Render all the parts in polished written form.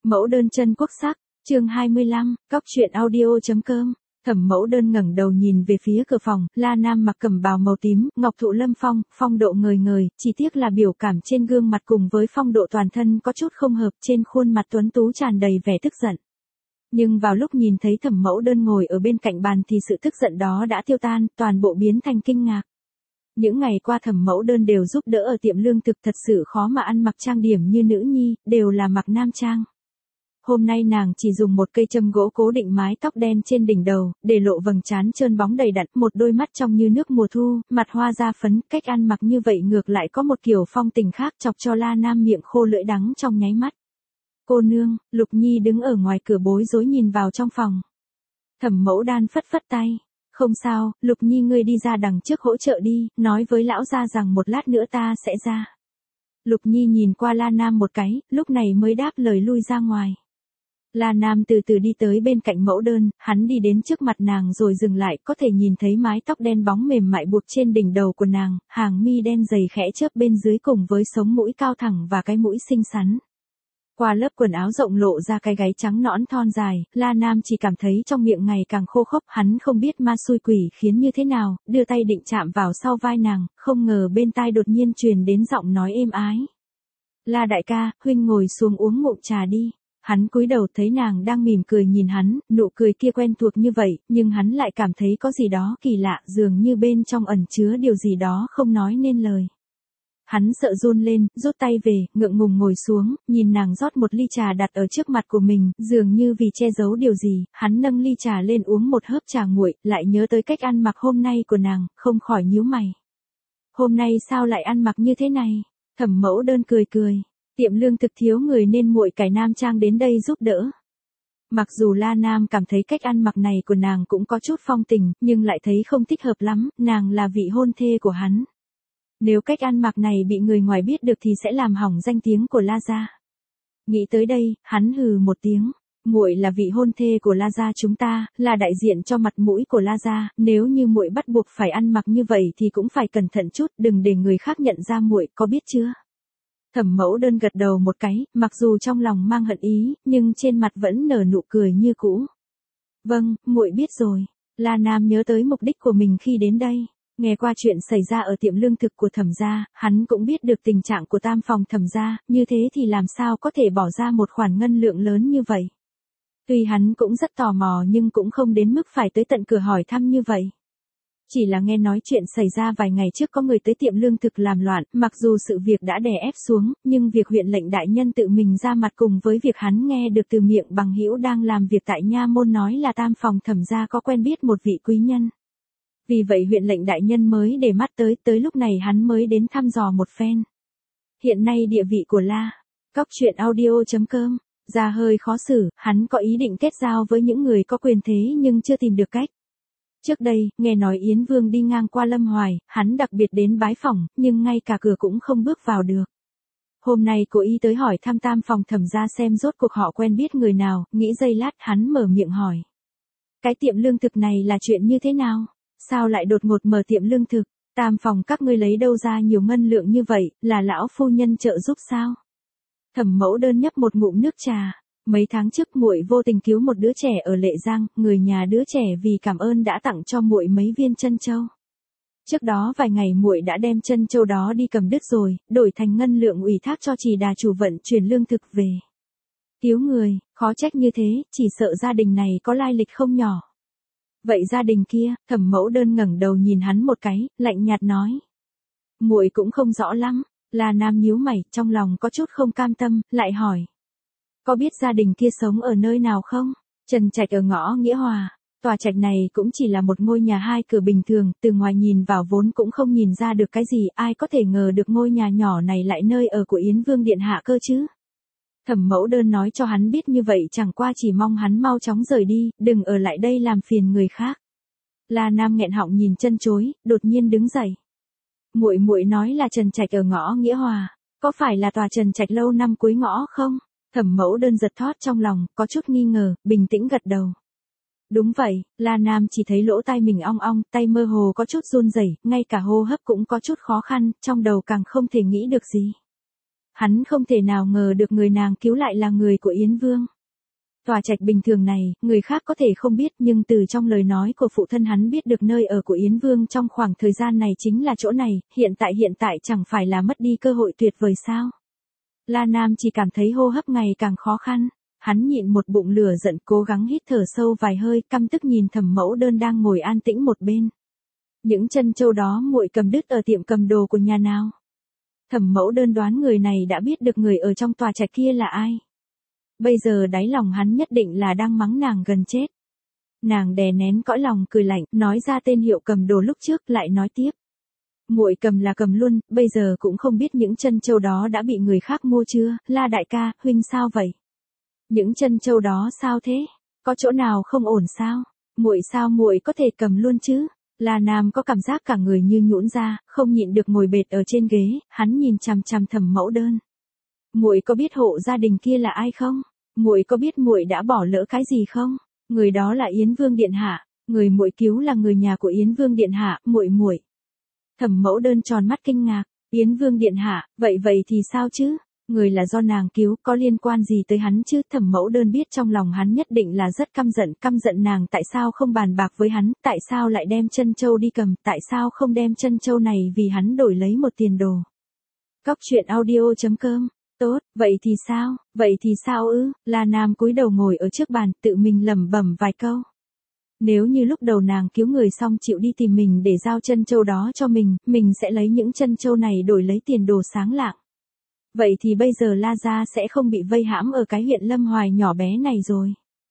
Mẫu đơn chân quốc sắc, chương 25, cóc truyện audio.com. Thẩm Mẫu Đơn ngẩng đầu nhìn về phía cửa phòng, La Nam mặc cẩm bào màu tím, ngọc thụ lâm phong, phong độ ngời ngời, chỉ tiếc là biểu cảm trên gương mặt cùng với phong độ toàn thân có chút không hợp, trên khuôn mặt tuấn tú tràn đầy vẻ tức giận. Nhưng vào lúc nhìn thấy Thẩm Mẫu Đơn ngồi ở bên cạnh bàn thì sự tức giận đó đã tiêu tan, toàn bộ biến thành kinh ngạc. Những ngày qua Thẩm Mẫu Đơn đều giúp đỡ ở tiệm lương thực, thật sự khó mà ăn mặc trang điểm như nữ nhi, đều là mặc nam trang. Hôm nay nàng chỉ dùng một cây châm gỗ cố định mái tóc đen trên đỉnh đầu, để lộ vầng trán trơn bóng đầy đặn, một đôi mắt trong như nước mùa thu, mặt hoa da phấn, cách ăn mặc như vậy ngược lại có một kiểu phong tình khác, chọc cho La Nam miệng khô lưỡi đắng trong nháy mắt. Cô nương, Lục Nhi đứng ở ngoài cửa bối rối nhìn vào trong phòng. Thẩm Mẫu Đan phất phất tay. Không sao, Lục Nhi ngươi đi ra đằng trước hỗ trợ đi, nói với lão gia rằng một lát nữa ta sẽ ra. Lục Nhi nhìn qua La Nam một cái, lúc này mới đáp lời lui ra ngoài. La Nam từ từ đi tới bên cạnh Mẫu Đơn, hắn đi đến trước mặt nàng rồi dừng lại, có thể nhìn thấy mái tóc đen bóng mềm mại buộc trên đỉnh đầu của nàng, hàng mi đen dày khẽ chớp bên dưới cùng với sống mũi cao thẳng và cái mũi xinh xắn. Qua lớp quần áo rộng lộ ra cái gáy trắng nõn thon dài, La Nam chỉ cảm thấy trong miệng ngày càng khô khốc, hắn không biết ma xui quỷ khiến như thế nào, đưa tay định chạm vào sau vai nàng, không ngờ bên tai đột nhiên truyền đến giọng nói êm ái. La đại ca, huynh ngồi xuống uống ngụm trà đi. Hắn cúi đầu thấy nàng đang mỉm cười nhìn hắn, nụ cười kia quen thuộc như vậy, nhưng hắn lại cảm thấy có gì đó kỳ lạ, dường như bên trong ẩn chứa điều gì đó không nói nên lời. Hắn sợ run lên, rút tay về, ngượng ngùng ngồi xuống, nhìn nàng rót một ly trà đặt ở trước mặt của mình, dường như vì che giấu điều gì, hắn nâng ly trà lên uống một hớp trà nguội, lại nhớ tới cách ăn mặc hôm nay của nàng, không khỏi nhíu mày. Hôm nay sao lại ăn mặc như thế này? Thẩm Mẫu Đơn cười cười. Tiệm lương thực thiếu người nên muội cải nam trang đến đây giúp đỡ. Mặc dù La Nam cảm thấy cách ăn mặc này của nàng cũng có chút phong tình, nhưng lại thấy không thích hợp lắm, nàng là vị hôn thê của hắn. Nếu cách ăn mặc này bị người ngoài biết được thì sẽ làm hỏng danh tiếng của La gia. Nghĩ tới đây, hắn hừ một tiếng. Muội là vị hôn thê của La gia chúng ta, là đại diện cho mặt mũi của La gia, nếu như muội bắt buộc phải ăn mặc như vậy thì cũng phải cẩn thận chút, đừng để người khác nhận ra muội, có biết chưa? Thẩm Mẫu Đơn gật đầu một cái, mặc dù trong lòng mang hận ý, nhưng trên mặt vẫn nở nụ cười như cũ. Vâng, muội biết rồi. La Nam nhớ tới mục đích của mình khi đến đây. Nghe qua chuyện xảy ra ở tiệm lương thực của Thẩm gia, hắn cũng biết được tình trạng của tam phòng Thẩm gia, như thế thì làm sao có thể bỏ ra một khoản ngân lượng lớn như vậy. Tuy hắn cũng rất tò mò nhưng cũng không đến mức phải tới tận cửa hỏi thăm như vậy. Chỉ là nghe nói chuyện xảy ra vài ngày trước có người tới tiệm lương thực làm loạn, mặc dù sự việc đã đè ép xuống, nhưng việc huyện lệnh đại nhân tự mình ra mặt cùng với việc hắn nghe được từ miệng bằng hữu đang làm việc tại nha môn nói là tam phòng Thẩm gia có quen biết một vị quý nhân. Vì vậy huyện lệnh đại nhân mới để mắt tới lúc này hắn mới đến thăm dò một phen. Hiện nay địa vị của La Cóc truyện audio.com ra hơi khó xử, hắn có ý định kết giao với những người có quyền thế nhưng chưa tìm được cách. Trước đây, nghe nói Yến Vương đi ngang qua Lâm Hoài, hắn đặc biệt đến bái phỏng, nhưng ngay cả cửa cũng không bước vào được. Hôm nay cố ý tới hỏi thăm tam phòng Thẩm gia xem rốt cuộc họ quen biết người nào, nghĩ giây lát hắn mở miệng hỏi. Cái tiệm lương thực này là chuyện như thế nào? Sao lại đột ngột mở tiệm lương thực? Tam phòng các ngươi lấy đâu ra nhiều ngân lượng như vậy, là lão phu nhân trợ giúp sao? Thẩm Mẫu Đơn nhấp một ngụm nước trà. Mấy tháng trước muội vô tình cứu một đứa trẻ ở Lệ Giang, người nhà đứa trẻ vì cảm ơn đã tặng cho muội mấy viên chân châu. Trước đó vài ngày muội đã đem chân châu đó đi cầm đứt rồi, đổi thành ngân lượng ủy thác cho Trì Đà chủ vận chuyển lương thực về. Cứu người, khó trách như thế, chỉ sợ gia đình này có lai lịch không nhỏ. Vậy gia đình kia? Thẩm Mẫu Đơn ngẩng đầu nhìn hắn một cái, lạnh nhạt nói. Muội cũng không rõ lắm. La Nam nhíu mày, trong lòng có chút không cam tâm, lại hỏi. Có biết gia đình kia sống ở nơi nào không? Trần Trạch ở ngõ Nghĩa Hòa. Tòa trạch này cũng chỉ là một ngôi nhà hai cửa bình thường, từ ngoài nhìn vào vốn cũng không nhìn ra được cái gì, ai có thể ngờ được ngôi nhà nhỏ này lại nơi ở của Yến Vương điện hạ cơ chứ? Thẩm Mẫu Đơn nói cho hắn biết như vậy chẳng qua chỉ mong hắn mau chóng rời đi, đừng ở lại đây làm phiền người khác. La Nam nghẹn họng nhìn chân chối, đột nhiên đứng dậy. Muội nói là Trần Trạch ở ngõ Nghĩa Hòa, có phải là tòa Trần Trạch lâu năm cuối ngõ không? Thẩm Mẫu Đơn giật thót trong lòng, có chút nghi ngờ, bình tĩnh gật đầu. Đúng vậy, La Nam chỉ thấy lỗ tai mình ong ong, tay mơ hồ có chút run rẩy, ngay cả hô hấp cũng có chút khó khăn, trong đầu càng không thể nghĩ được gì. Hắn không thể nào ngờ được người nàng cứu lại là người của Yến Vương. Tòa trạch bình thường này, người khác có thể không biết nhưng từ trong lời nói của phụ thân hắn biết được nơi ở của Yến Vương trong khoảng thời gian này chính là chỗ này, hiện tại chẳng phải là mất đi cơ hội tuyệt vời sao. La Nam chỉ cảm thấy hô hấp ngày càng khó khăn, hắn nhịn một bụng lửa giận cố gắng hít thở sâu vài hơi, căm tức nhìn Thẩm Mẫu Đơn đang ngồi an tĩnh một bên. Những chân châu đó muội cầm đứt ở tiệm cầm đồ của nhà nào? Thẩm Mẫu Đơn đoán người này đã biết được người ở trong tòa trạch kia là ai. Bây giờ đáy lòng hắn nhất định là đang mắng nàng gần chết. Nàng đè nén cõi lòng cười lạnh, nói ra tên hiệu cầm đồ lúc trước, lại nói tiếp. Muội cầm là cầm luôn, bây giờ cũng không biết những chân châu đó đã bị người khác mua chưa, La đại ca, huynh sao vậy? Những chân châu đó sao thế? Có chỗ nào không ổn sao? Muội sao muội có thể cầm luôn chứ? La Nam có cảm giác cả người như nhũn ra, không nhịn được ngồi bệt ở trên ghế, hắn nhìn chằm chằm Thẩm Mẫu Đơn. Muội có biết hộ gia đình kia là ai không? Muội có biết muội đã bỏ lỡ cái gì không? Người đó là Yến Vương điện hạ, người muội cứu là người nhà của Yến Vương điện hạ, muội. Thẩm Mẫu Đơn tròn mắt kinh ngạc, Yến Vương điện hạ, vậy thì sao chứ? Người là do nàng cứu, có liên quan gì tới hắn chứ? Thẩm Mẫu Đơn biết trong lòng hắn nhất định là rất căm giận nàng tại sao không bàn bạc với hắn, tại sao lại đem chân châu đi cầm, tại sao không đem chân châu này vì hắn đổi lấy một tiền đồ. Cóc truyện audio.com. Tốt, vậy thì sao ư? La Nam cúi đầu ngồi ở trước bàn, tự mình lẩm bẩm vài câu. Nếu như lúc đầu nàng cứu người xong chịu đi tìm mình để giao chân châu đó cho mình sẽ lấy những chân châu này đổi lấy tiền đồ sáng lạng. Vậy thì bây giờ La gia sẽ không bị vây hãm ở cái huyện Lâm Hoài nhỏ bé này rồi.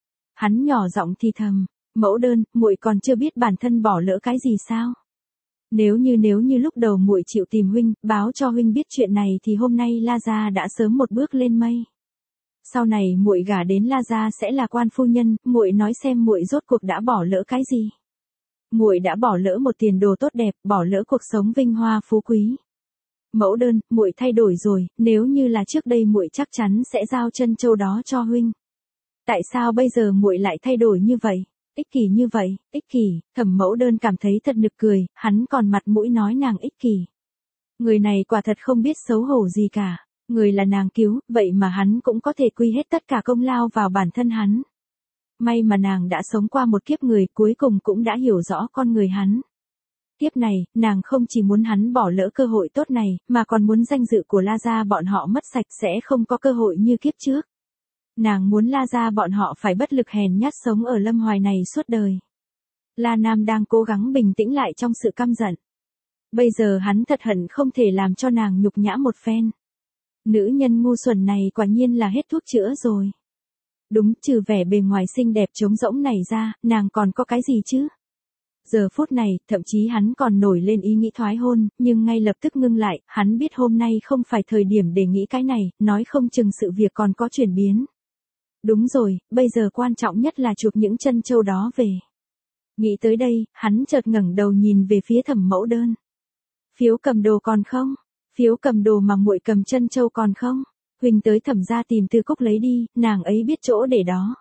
Hắn nhỏ giọng thì thầm, Mẫu Đơn, muội còn chưa biết bản thân bỏ lỡ cái gì sao? Nếu như lúc đầu muội chịu tìm huynh, báo cho huynh biết chuyện này thì hôm nay La gia đã sớm một bước lên mây. Sau này muội gả đến La gia sẽ là quan phu nhân, muội nói xem muội rốt cuộc đã bỏ lỡ cái gì? Muội đã bỏ lỡ một tiền đồ tốt đẹp, bỏ lỡ cuộc sống vinh hoa phú quý. Mẫu Đơn, muội thay đổi rồi, nếu như là trước đây muội chắc chắn sẽ giao chân châu đó cho huynh. Tại sao bây giờ muội lại thay đổi như vậy? Ích kỷ như vậy, ích kỷ. Thẩm Mẫu Đơn cảm thấy thật nực cười, hắn còn mặt mũi nói nàng ích kỷ. Người này quả thật không biết xấu hổ gì cả. Người là nàng cứu, vậy mà hắn cũng có thể quy hết tất cả công lao vào bản thân hắn. May mà nàng đã sống qua một kiếp người, cuối cùng cũng đã hiểu rõ con người hắn. Kiếp này, nàng không chỉ muốn hắn bỏ lỡ cơ hội tốt này, mà còn muốn danh dự của La gia bọn họ mất sạch, sẽ không có cơ hội như kiếp trước. Nàng muốn La gia bọn họ phải bất lực hèn nhát sống ở Lâm Hoài này suốt đời. La Nam đang cố gắng bình tĩnh lại trong sự căm giận. Bây giờ hắn thật hận không thể làm cho nàng nhục nhã một phen. Nữ nhân ngu xuẩn này quả nhiên là hết thuốc chữa rồi. Đúng, trừ vẻ bề ngoài xinh đẹp trống rỗng này ra, nàng còn có cái gì chứ? Giờ phút này, thậm chí hắn còn nổi lên ý nghĩ thoái hôn, nhưng ngay lập tức ngưng lại, hắn biết hôm nay không phải thời điểm để nghĩ cái này, nói không chừng sự việc còn có chuyển biến. Đúng rồi, bây giờ quan trọng nhất là chuộc những chân châu đó về. Nghĩ tới đây, hắn chợt ngẩng đầu nhìn về phía Thẩm Mẫu Đơn. Phiếu cầm đồ còn không? Phiếu cầm đồ mà muội cầm chân châu còn không? Huynh tới Thẩm gia tìm Tư Cúc lấy đi, nàng ấy biết chỗ để đó.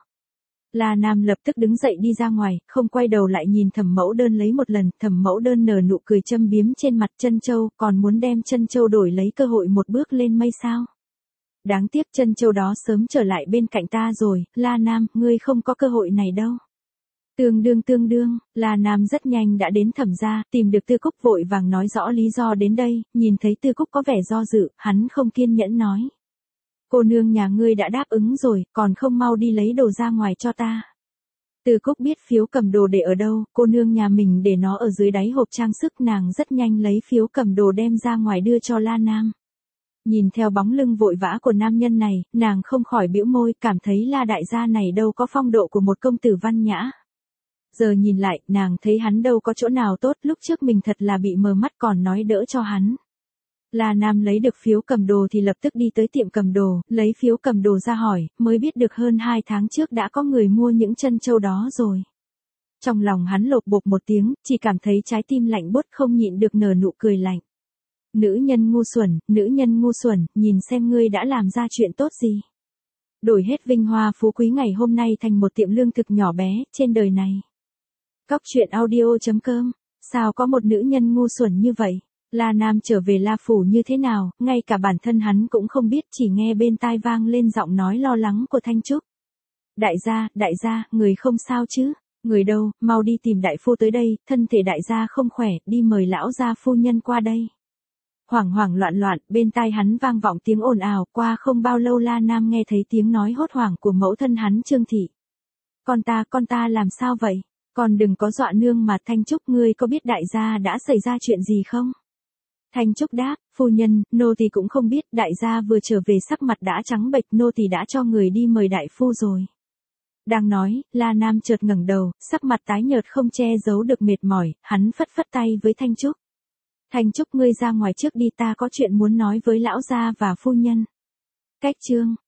La Nam lập tức đứng dậy đi ra ngoài, không quay đầu lại nhìn Thẩm Mẫu Đơn lấy một lần, Thẩm Mẫu Đơn nở nụ cười châm biếm trên mặt. Chân châu, còn muốn đem chân châu đổi lấy cơ hội một bước lên mây sao? Đáng tiếc chân châu đó sớm trở lại bên cạnh ta rồi, La Nam, ngươi không có cơ hội này đâu. Tương đương, La Nam rất nhanh đã đến Thẩm gia, tìm được Tư Cúc vội vàng nói rõ lý do đến đây, nhìn thấy Tư Cúc có vẻ do dự, hắn không kiên nhẫn nói. Cô nương nhà ngươi đã đáp ứng rồi, còn không mau đi lấy đồ ra ngoài cho ta. Tư Cúc biết phiếu cầm đồ để ở đâu, cô nương nhà mình để nó ở dưới đáy hộp trang sức, nàng rất nhanh lấy phiếu cầm đồ đem ra ngoài đưa cho La Nam. Nhìn theo bóng lưng vội vã của nam nhân này, nàng không khỏi bĩu môi, cảm thấy La đại gia này đâu có phong độ của một công tử văn nhã. Giờ nhìn lại, nàng thấy hắn đâu có chỗ nào tốt, lúc trước mình thật là bị mờ mắt còn nói đỡ cho hắn. La Nam lấy được phiếu cầm đồ thì lập tức đi tới tiệm cầm đồ, lấy phiếu cầm đồ ra hỏi, mới biết được hơn 2 tháng trước đã có người mua những chân châu đó rồi. Trong lòng hắn lột bột một tiếng, chỉ cảm thấy trái tim lạnh buốt, không nhịn được nở nụ cười lạnh. Nữ nhân ngu xuẩn, nhìn xem ngươi đã làm ra chuyện tốt gì. Đổi hết vinh hoa phú quý ngày hôm nay thành một tiệm lương thực nhỏ bé, trên đời này. Cóc truyện audio.com, sao có một nữ nhân ngu xuẩn như vậy? La Nam trở về La Phủ như thế nào, ngay cả bản thân hắn cũng không biết, chỉ nghe bên tai vang lên giọng nói lo lắng của Thanh Trúc. Đại gia, người không sao chứ? Người đâu, mau đi tìm đại phu tới đây, thân thể đại gia không khỏe, đi mời lão gia phu nhân qua đây. Hoảng hoảng loạn, bên tai hắn vang vọng tiếng ồn ào, qua không bao lâu La Nam nghe thấy tiếng nói hốt hoảng của mẫu thân hắn Trương Thị. Con ta làm sao vậy? Con đừng có dọa nương mà. Thanh Trúc, ngươi có biết đại gia đã xảy ra chuyện gì không? Thanh Trúc đáp, phu nhân, nô tỳ cũng không biết, đại gia vừa trở về sắc mặt đã trắng bệch, nô tỳ đã cho người đi mời đại phu rồi. Đang nói, La Nam chợt ngẩng đầu, sắc mặt tái nhợt không che giấu được mệt mỏi, hắn phất phất tay với Thanh Trúc. Thanh Trúc, ngươi ra ngoài trước đi, ta có chuyện muốn nói với lão gia và phu nhân. Cách chương